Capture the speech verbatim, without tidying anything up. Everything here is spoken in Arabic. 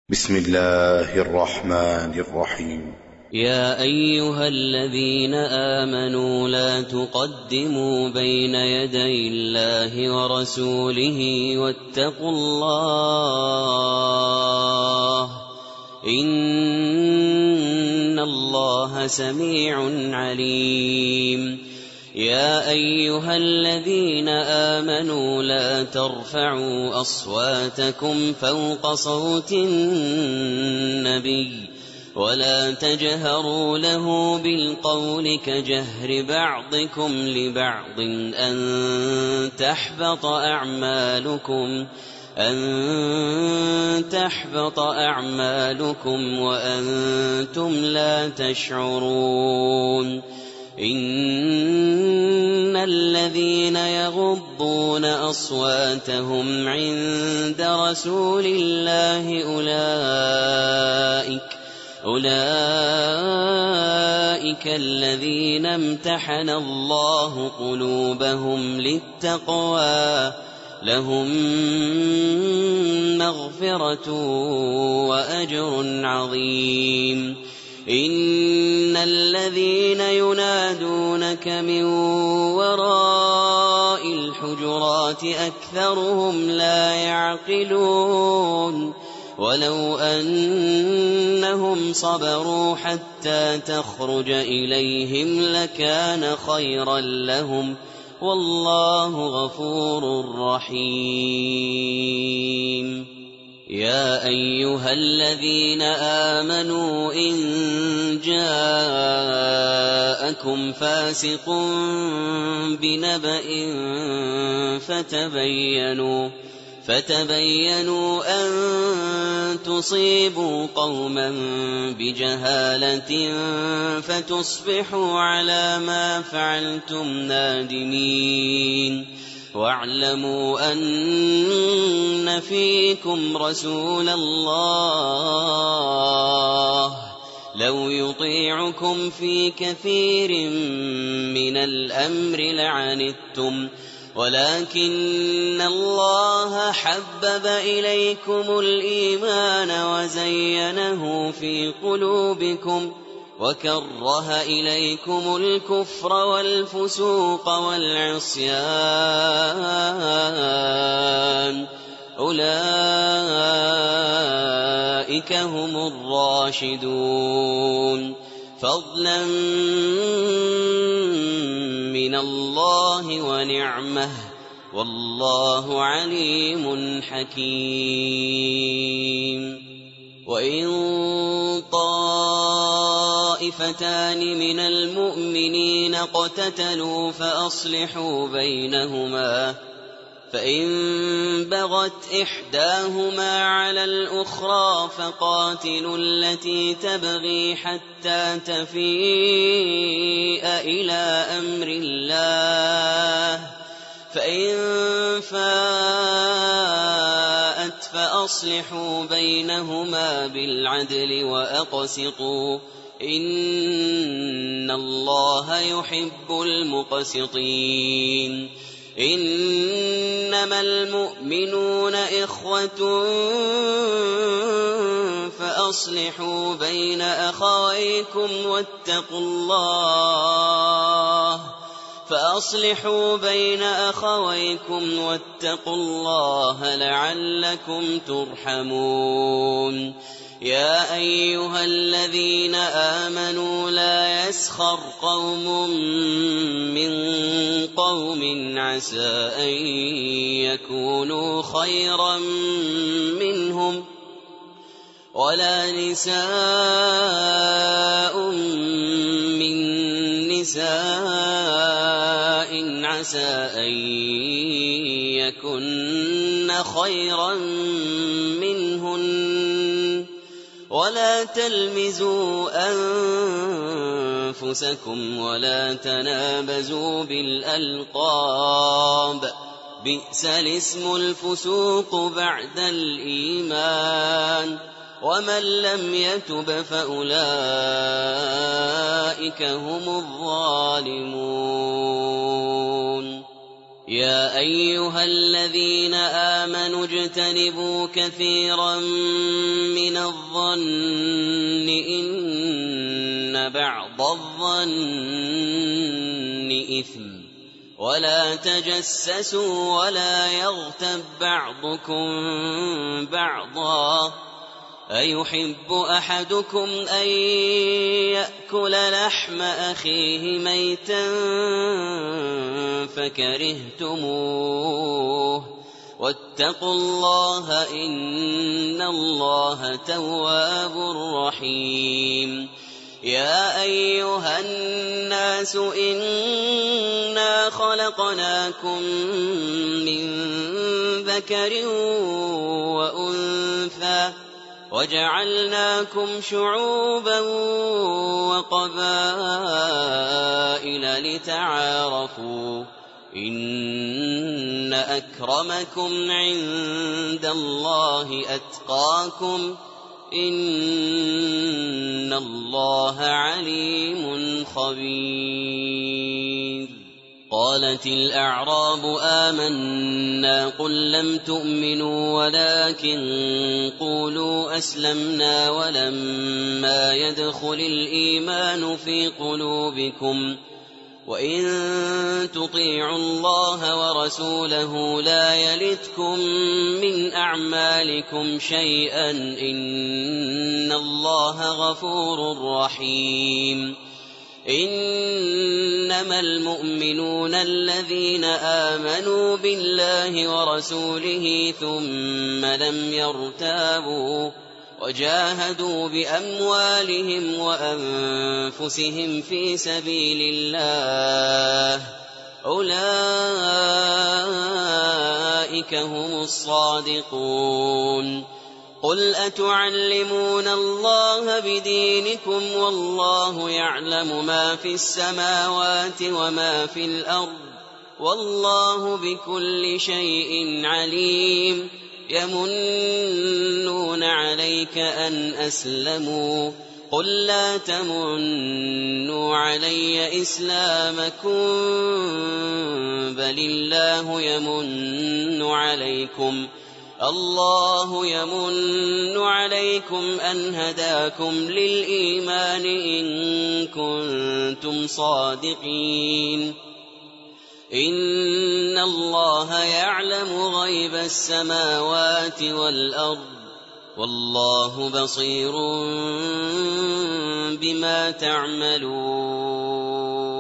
بسم الله الرحمن الرحيم. يا أيها الذين آمنوا لا تقدموا بين يدي الله ورسوله واتقوا الله إن الله سميع عليم. يا أيها الذين آمنوا لا ترفعوا أصواتكم فوق صوت النبي ولا تجهروا له بالقول كجهر بعضكم لبعض أن تحبط أعمالكم أن تحبط أعمالكم وأنتم لا تشعرون. إن الذين يغضون أصواتهم عند رسول الله أولئك أولئك الذين امتحن الله قلوبهم للتقوى لهم مغفرة وأجر عظيم. إن الذين ينادونك من وراء الحجرات أكثرهم لا يعقلون. ولو أنهم صبروا حتى تخرج إليهم لكان خيرا لهم والله غفور رحيم. يا أيها الذين آمنوا إن جاءكم فاسق بنبأ فتبينوا فتبينوا أن تصيبوا قوما بجهالة فتصبحوا على ما فعلتم نادمين. واعلموا أن فيكم رسول الله لو يطيعكم في كثير من الأمر لعنتم ولكن الله حبب إليكم الإيمان وزينه في قلوبكم وكره إليكم الكفر والفسوق والعصيان أولئك هم الراشدون فضلا من الله ونعمه والله عليم حكيم. وإن طائفتان من المؤمنين اقتتلوا فأصلحوا بينهما فإن بغت إحداهما على الأخرى فقاتلوا التي تبغي حتى تفيء إلى أمر الله فإن فاءت فأصلحوا بينهما بالعدل وأقسطوا إن الله يحب المقسطين. إنما المؤمنون إخوة فأصلحوا بين أخويكم واتقوا الله فأصلحوا بين أخويكم واتقوا الله لعلكم ترحمون. يا أيها الذين آمنوا لا يسخر قوم من قوم عسى أن يكونوا خيرا منهم ولا نساء من نساء عسى أن يكن خيرا منهن ولا تلمزوا أنفسكم ولا تنابزوا بالألقاب بئس الاسم الفسوق بعد الإيمان ومن لم يتب فأولئك هم الظالمون. يا أيها الذين آمنوا اجتنبوا كثيرا من الظن إن بعض الظن إثم ولا تجسسوا ولا يغتب بعضكم بعضا أيحب أحدكم أن يأكل لحم أخيه ميتا فكرهتموه واتقوا الله إن الله تواب رحيم يا أيها الناس إنا خلقناكم من ذكر وأنثى وجعلناكم شعوبا وقبائل لتعارفوا إن أكرمكم عند الله أتقاكم إن الله عليم خبير قالت الأعراب آمنا قل لم تؤمنوا ولكن قولوا أسلمنا ولما يدخل الإيمان في قلوبكم وإن تطيعوا الله ورسوله لا يلتكم من أعمالكم شيئا إن الله غفور رحيم إنما المؤمنون الذين آمنوا بالله ورسوله ثم لم يرتابوا وجاهدوا بأموالهم وأنفسهم في سبيل الله أولئك هم الصادقون قل أتعلمون الله بدينكم والله يعلم ما في السماوات وما في الأرض والله بكل شيء عليم يمنون عليك أن أسلموا قل لا تمنوا علي إسلامكم بل الله يمن عليكم الله يمن عليكم أن هداكم للإيمان إن كنتم صادقين إن الله يعلم غيب السماوات والأرض والله بصير بما تعملون